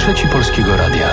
Trzeci Polskiego Radia.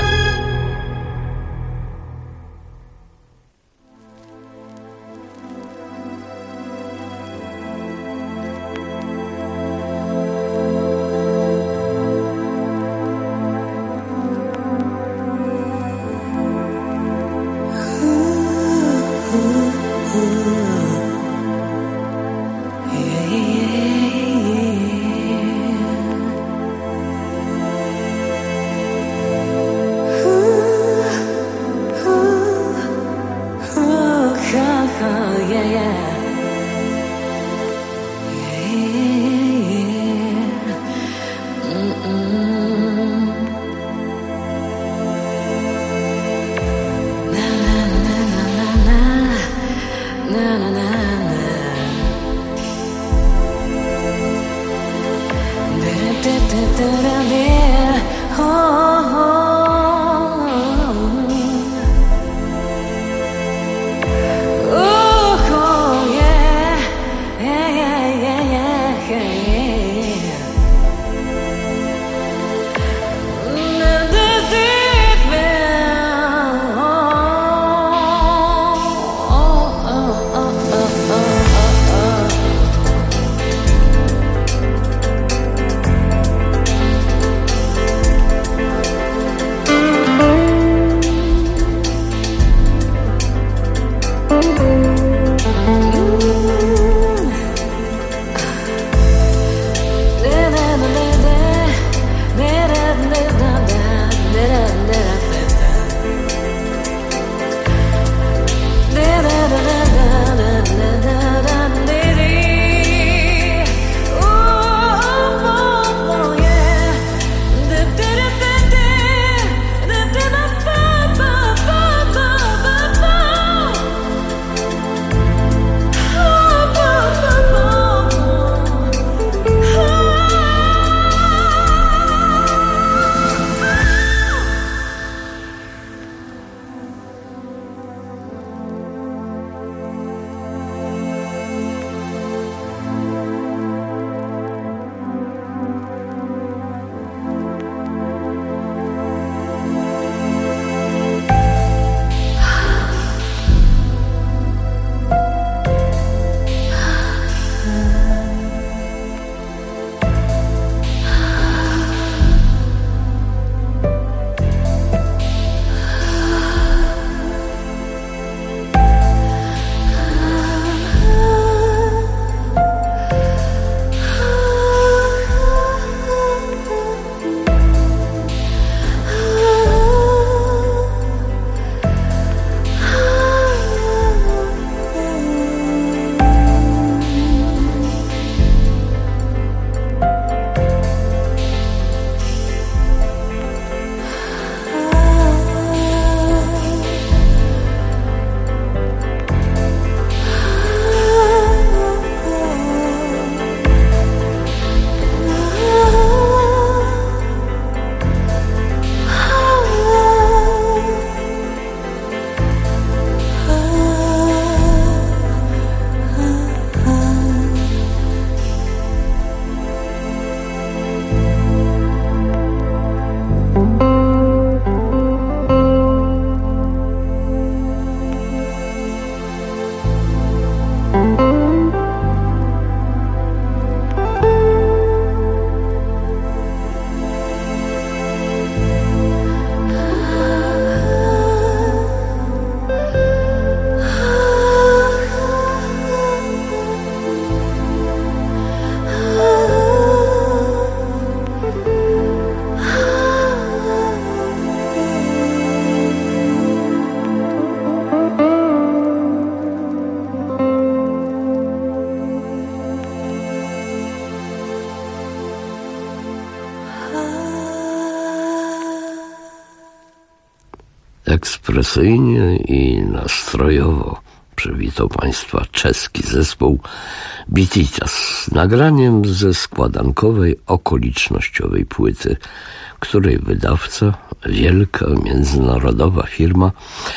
Ekspresyjnie i nastrojowo przywitał Państwa czeski zespół Bititas z nagraniem ze składankowej okolicznościowej płyty, której wydawca, wielka międzynarodowa firma,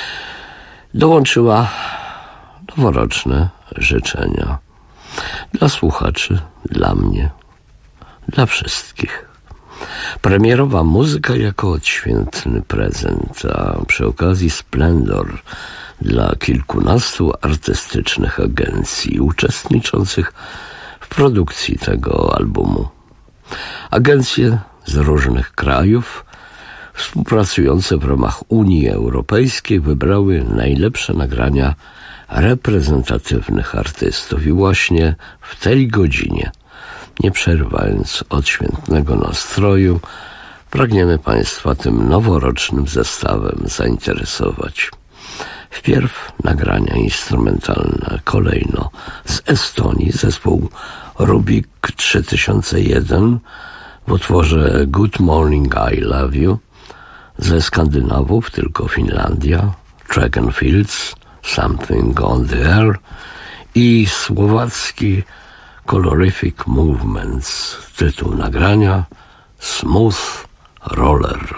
dołączyła noworoczne życzenia dla słuchaczy, dla mnie, dla wszystkich. Premierowa muzyka jako odświętny prezent, a przy okazji splendor dla kilkunastu artystycznych agencji uczestniczących w produkcji tego albumu. Agencje z różnych krajów współpracujące w ramach Unii Europejskiej wybrały najlepsze nagrania reprezentatywnych artystów i właśnie w tej godzinie, nie przerywając odświętnego nastroju, pragniemy Państwa tym noworocznym zestawem zainteresować. Wpierw nagrania instrumentalne, kolejno z Estonii zespół Rubik 3001 w utworze Good Morning I Love You, ze Skandynawów tylko Finlandia, Track and Fields, Something on the Air i słowacki Colorific Movements, tytuł nagrania Smooth Roller.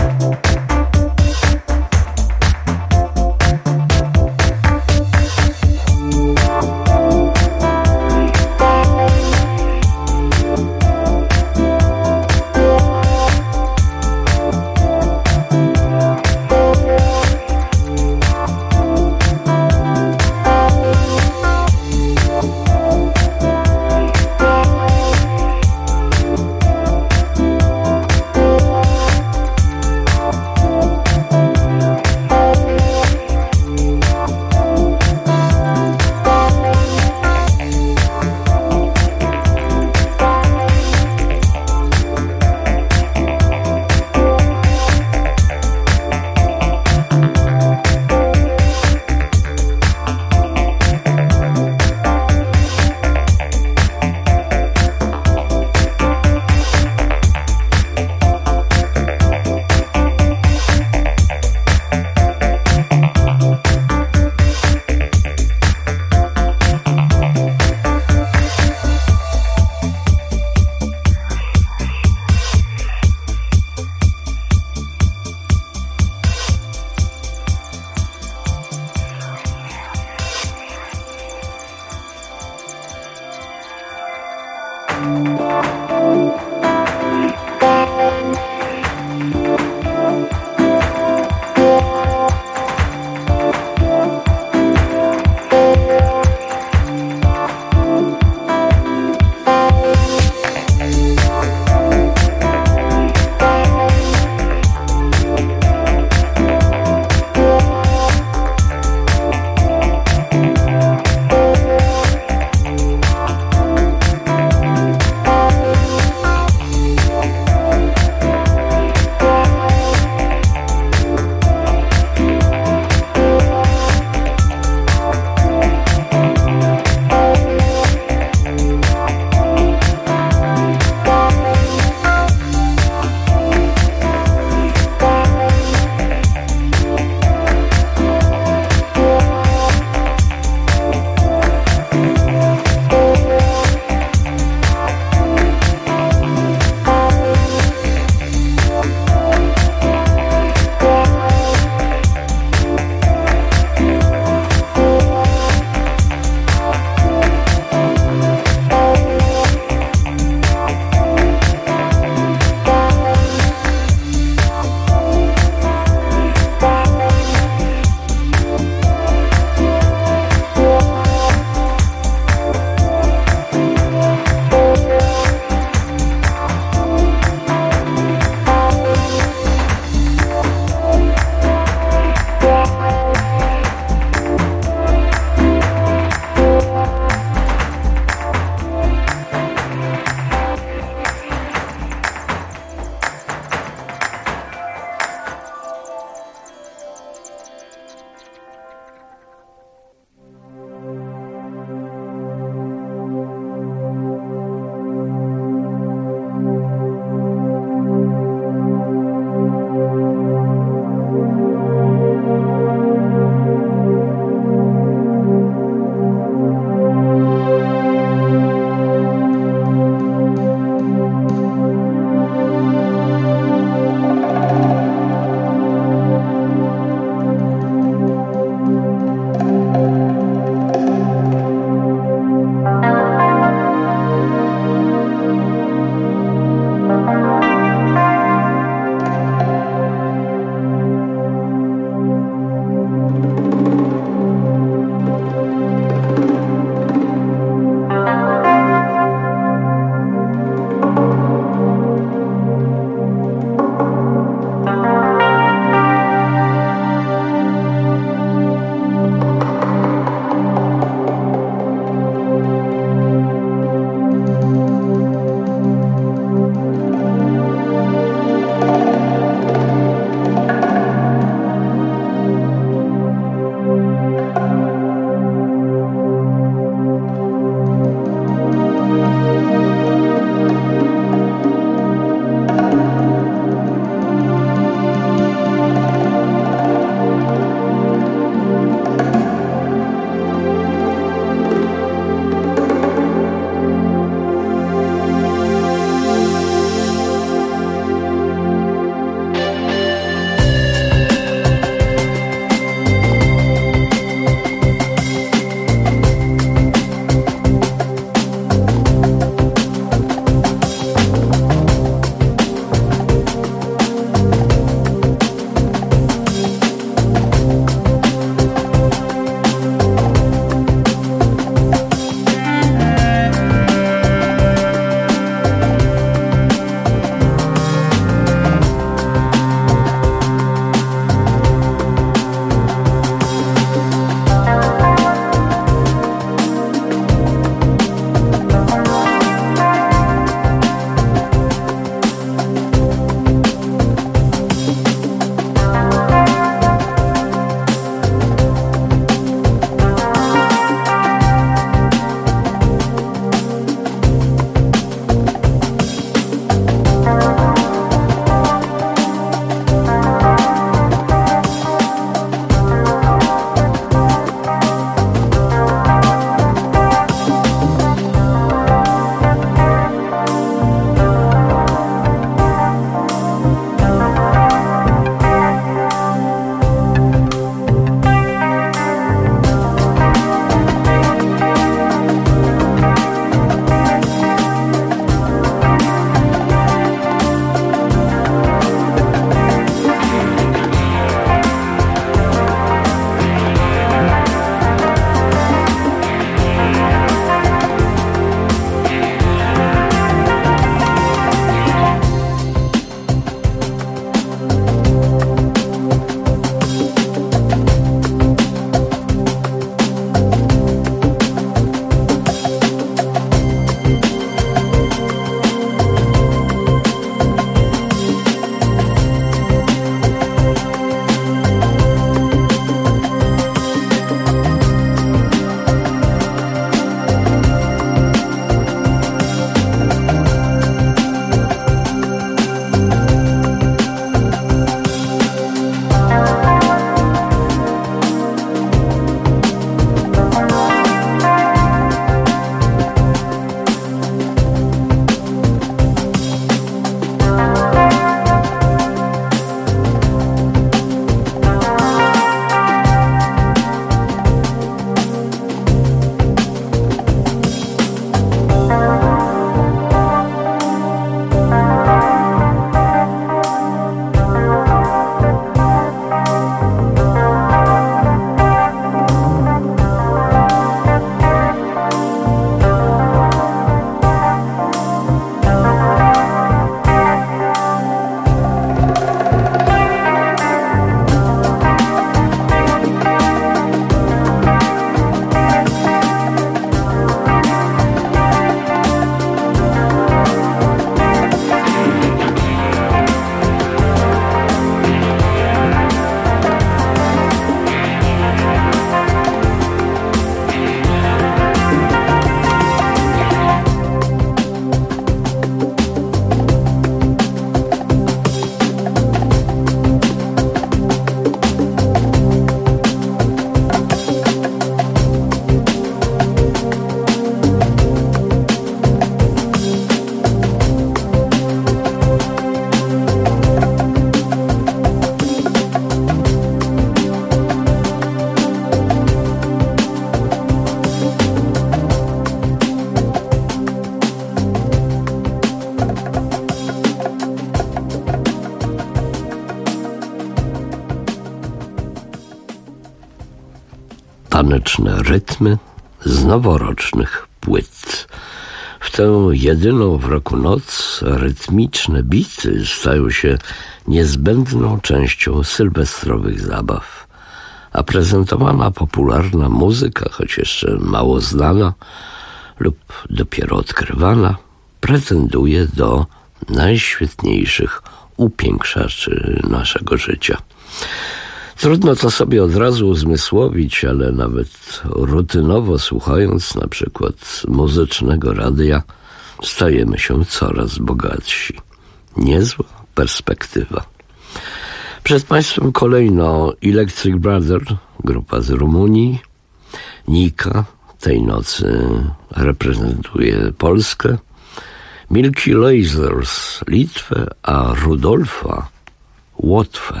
taneczne rytmy z noworocznych płyt. W tę jedyną w roku noc rytmiczne bity stają się niezbędną częścią sylwestrowych zabaw, a prezentowana popularna muzyka, choć jeszcze mało znana lub dopiero odkrywana, pretenduje do najświetniejszych upiększaczy naszego życia. Trudno to sobie od razu uzmysłowić, ale nawet rutynowo słuchając na przykład muzycznego radia, stajemy się coraz bogatsi. Niezła perspektywa. Przed Państwem kolejno Electric Brother, grupa z Rumunii. Nika tej nocy reprezentuje Polskę, Milky Lasers Litwę, a Rudolfa Łotwę.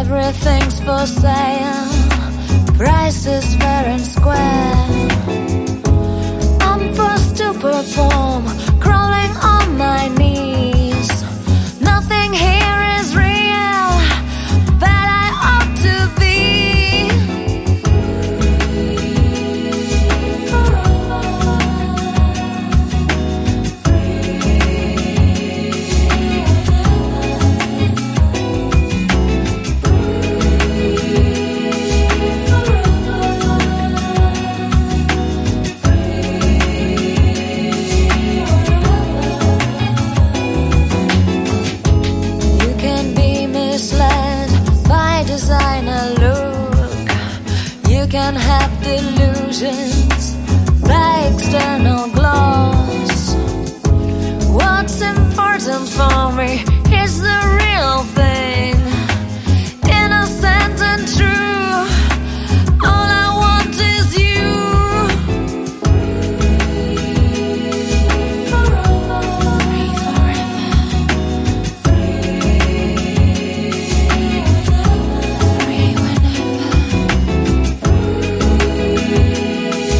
Everything's for sale, price is fair and square. I'm forced to perform, crawling on my knees. Nothing here is real, but I ought to be. Can have delusions by external gloss. What's important for me is the real thing, innocent and true. All I want is you. Free forever. Free whenever.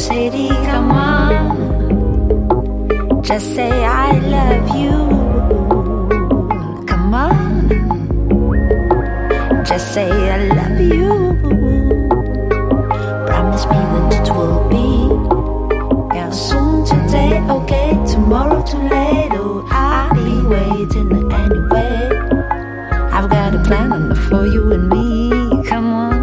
Sadie, come on, just say I love you. Come on, just say I love you. Promise me that it will be, yeah, soon today, okay, tomorrow too late. Oh, I'll be waiting anyway. I've got a plan for you and me. Come on,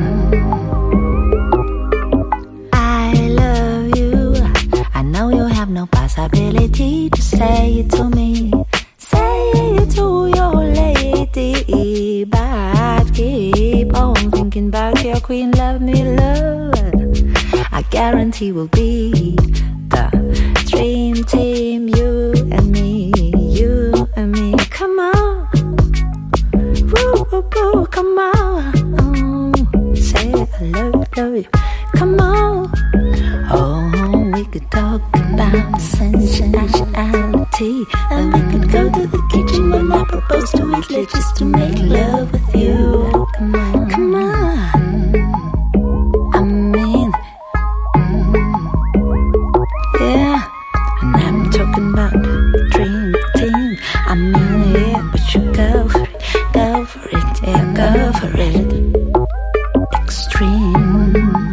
I love you. I know you have no possibility to say it to me. Say it to your lady, but keep on thinking about your queen. Love me, love. I guarantee we'll be the dream team, you and me, you and me. Come on, woo, woo, woo, come on. Say I love you, come on. Oh, we could talk about sensuality, and we could go to the kitchen when I propose to Italy just to make love with you. Come on, come on. I mean, yeah, and I'm talking about the dream team. I mean, yeah, but you go for it, yeah, go for it. Extreme.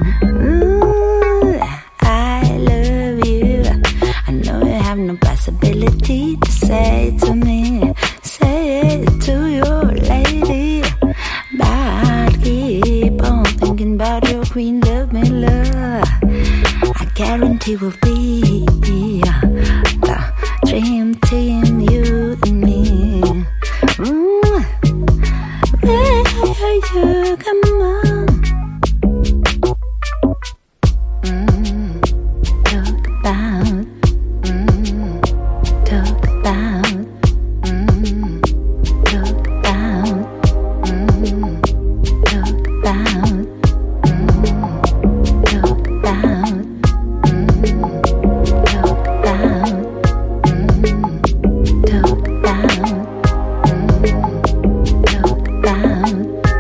I love you. I know you have no possibility to say it to me. Say it to your lady, but keep on thinking about your queen. Love me, love. I guarantee we'll be the dream team, you and me. You come on. Talk about, talk about, talk about, talk about, talk about, talk about, talk about, talk about.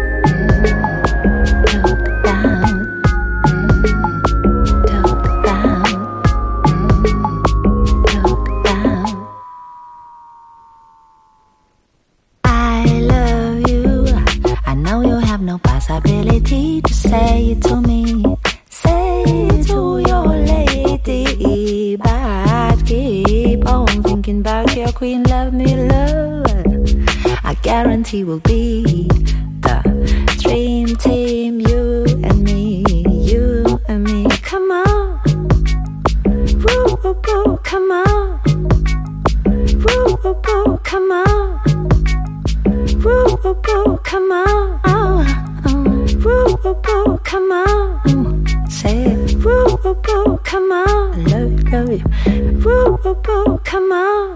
No possibility to say it to me. Say it to your lady, but keep on thinking about your queen. Love me, love. I guarantee we'll be the dream team, you and me, you and me. Come on, woo, woo, woo, come on, woo, woo, woo, come on, woo, woo, woo, come on. Woo, woo, woo, come on. Say it. Woo, woo, woo, come on. I love you. Woo, woo, woo, come on.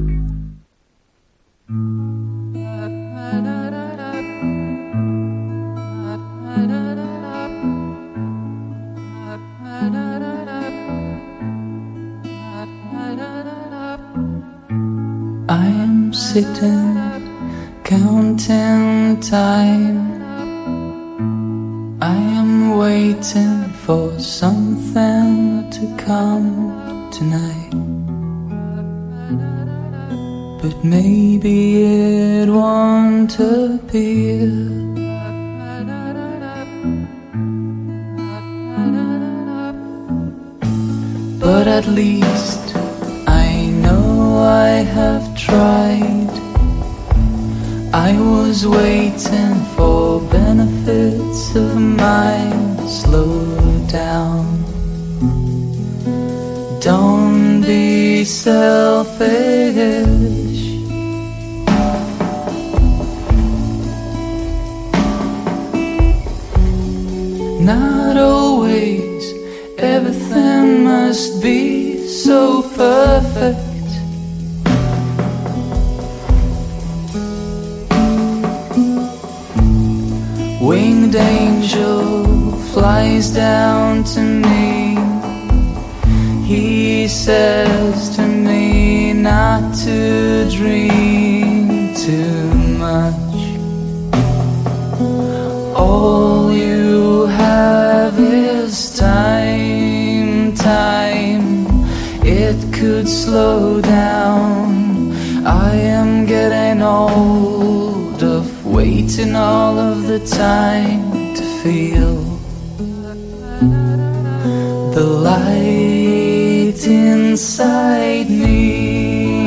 I am sitting, counting time. I am waiting for something to come tonight, but maybe it won't appear. But at least I know I have tried. I was waiting for benefits of mine. Slow down. Don't be selfish. Not always everything must be so perfect. Winged angel flies down to me. He says to me not to dream too much. All you have is time time it could slow down. I am getting old of waiting all of the time to feel the light inside me.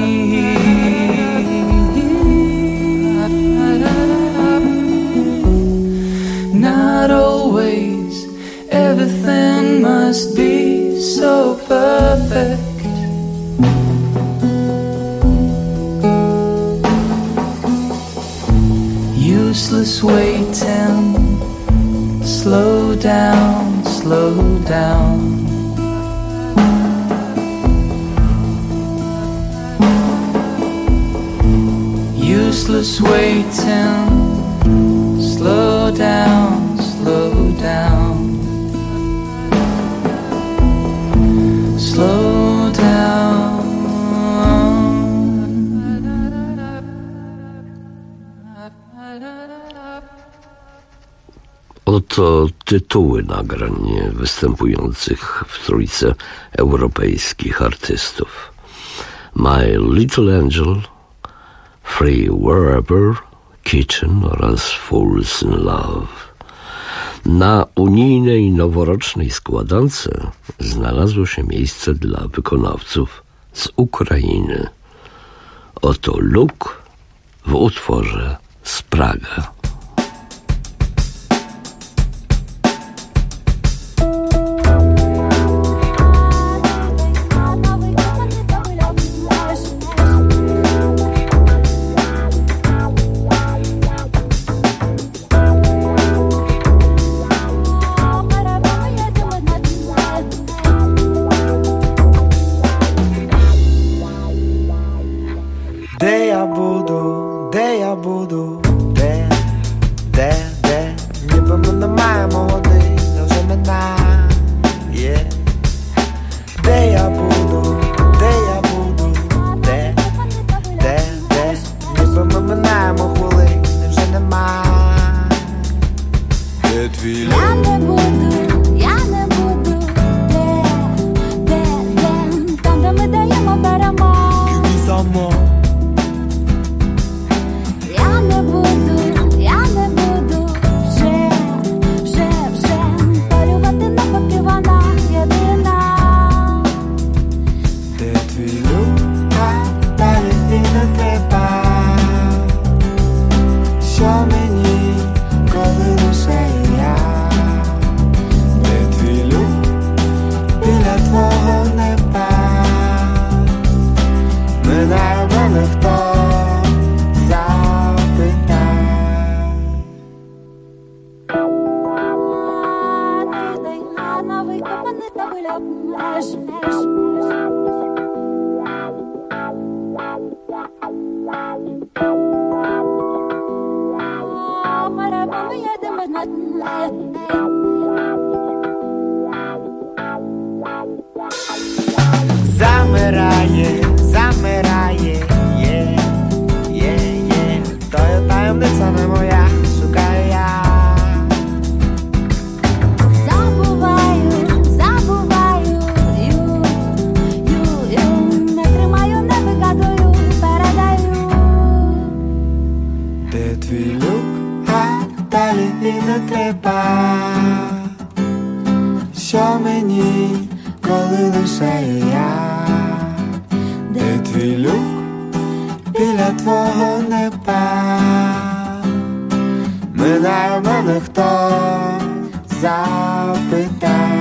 Not always everything must be so perfect. Useless waiting. Slow down, slow down. Useless waiting. Slow down, slow down. Slow down. Oto tytuły nagrań występujących w trójce europejskich artystów: My Little Angel, Free Wherever, Kitchen oraz Fools in Love. Na unijnej noworocznej składance znalazło się miejsce dla wykonawców z Ukrainy. Oto Luke w utworze Spraga. Ніби ми немає молодих, вже минає. Де я буду, де я буду, де, ніби ми минаємо хвилини, вже немає. Де твій люк? Я не буду, де, там, де ми даємо, беремо. Кидай само. Я не буду, вже, полювати не поки вона єдина. Де твій люк, далі і не треба. Що мені, коли лише я? Де твій люк, біля твого неба? Минає мене хто? Замирає, то є таємниця не моя, шукаю я. Забуваю, не тримаю, не вигадую, передаю. Де твій люк, далі і не треба. Що мені, коли лише я? Де твій люк, біля твого неба? Минає мене хто, запитай.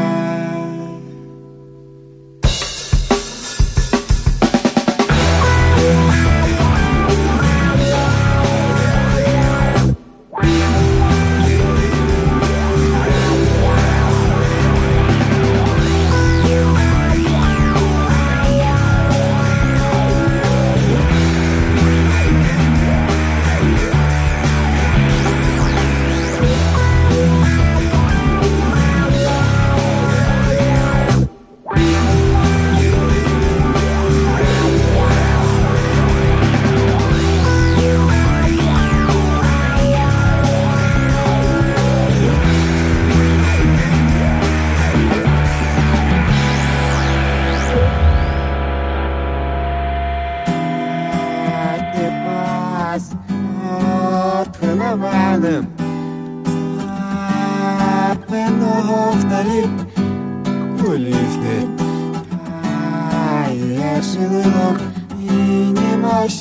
أعلم بأنه مختلف واللي يفلت يشغلك ينمش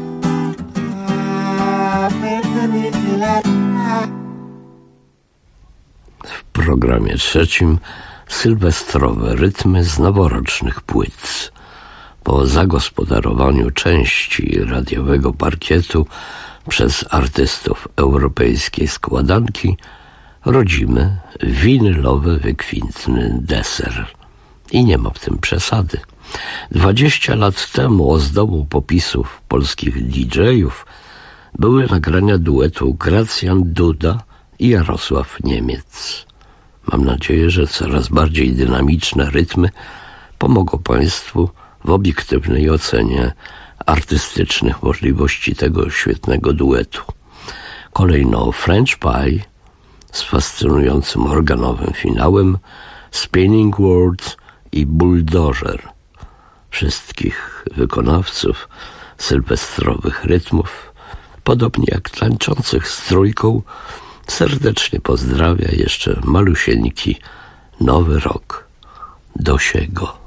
بأنني فلت. W programie trzecim sylwestrowe rytmy z noworocznych płyt. Po zagospodarowaniu części radiowego parkietu przez artystów europejskiej składanki rodzimy winylowy, wykwintny deser. I nie ma w tym przesady. 20 lat temu ozdobu popisów polskich DJ-ów były nagrania duetu Gracjan Duda i Jarosław Niemiec. Mam nadzieję, że coraz bardziej dynamiczne rytmy pomogą Państwu w obiektywnej ocenie artystycznych możliwości tego świetnego duetu. Kolejno French Pie z fascynującym organowym finałem, Spinning World i Bulldozer. Wszystkich wykonawców sylwestrowych rytmów, podobnie jak tańczących z trójką, serdecznie pozdrawia jeszcze malusieńki Nowy Rok Dosiego.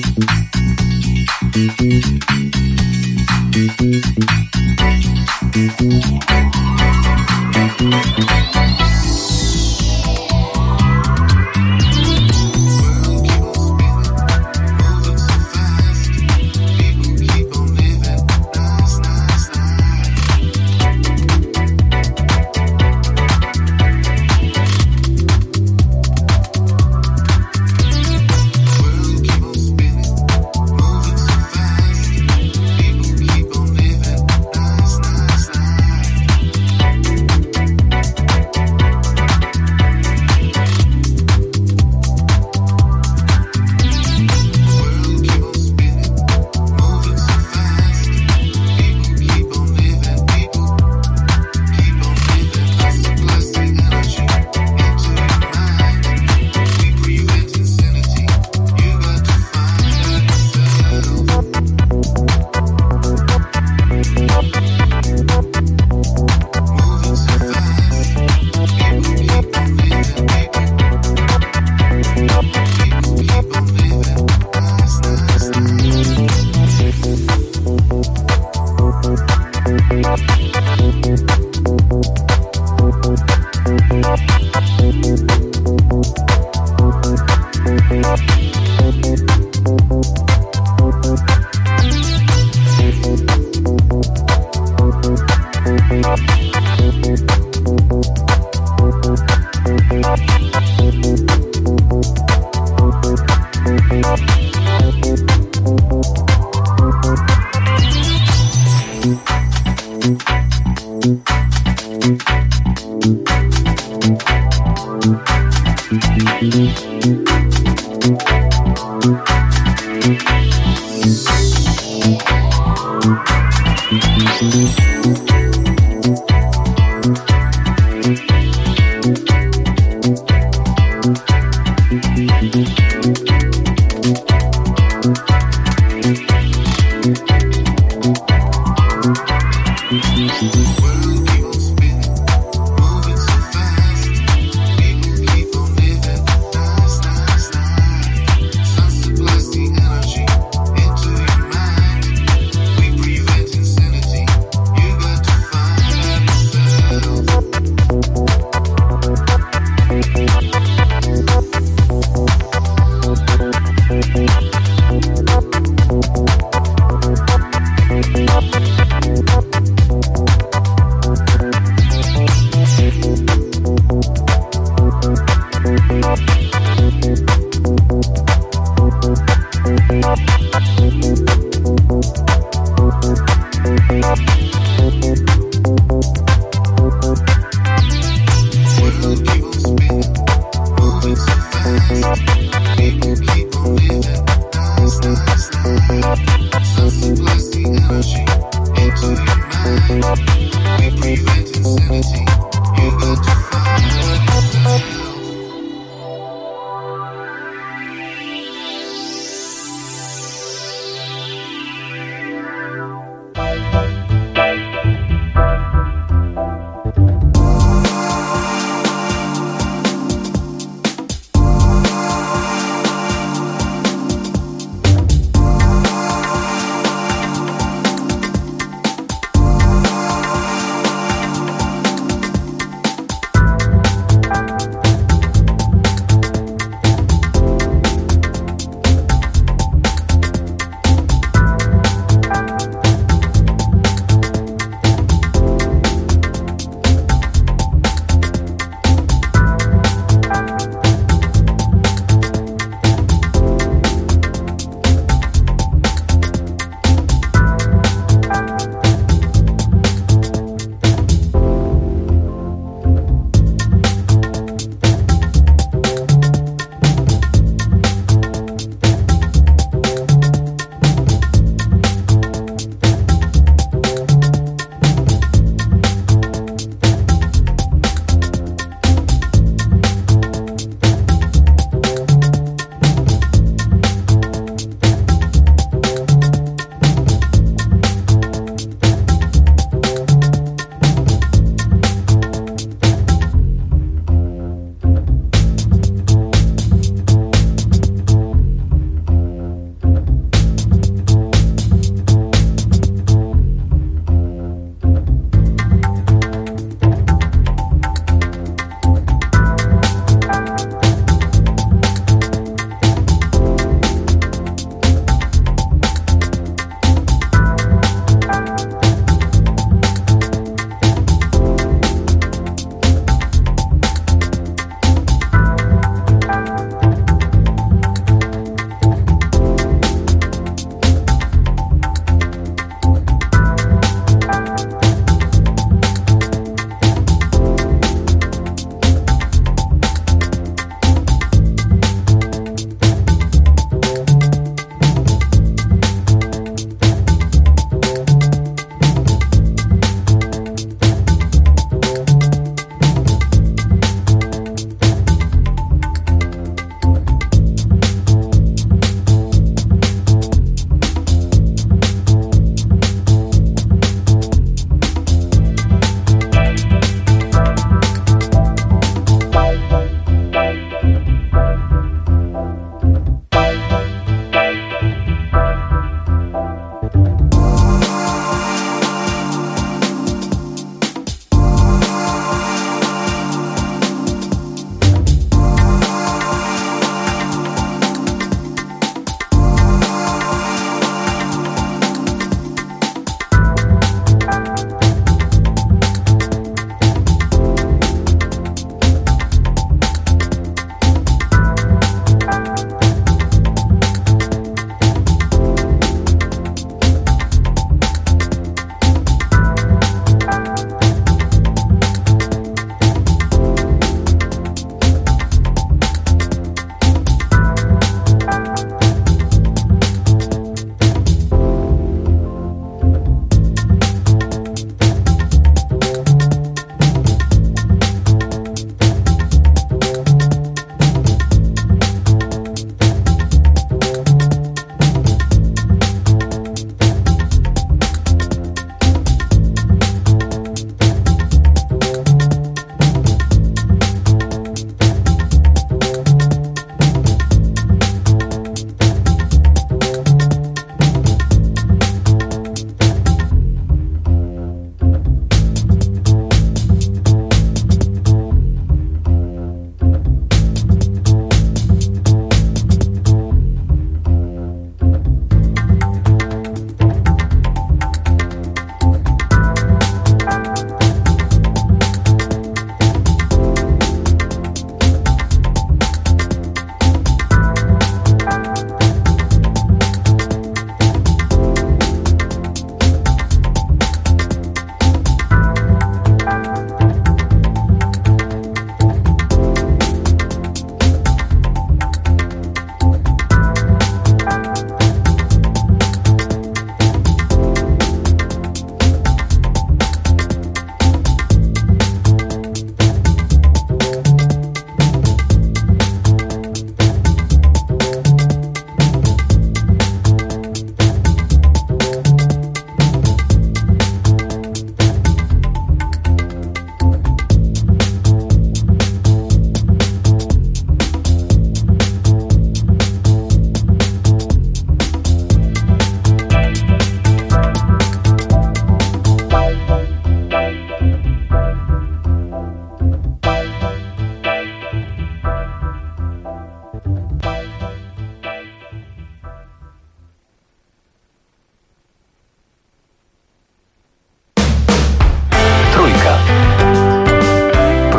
You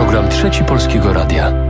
Program Trzeci Polskiego Radia.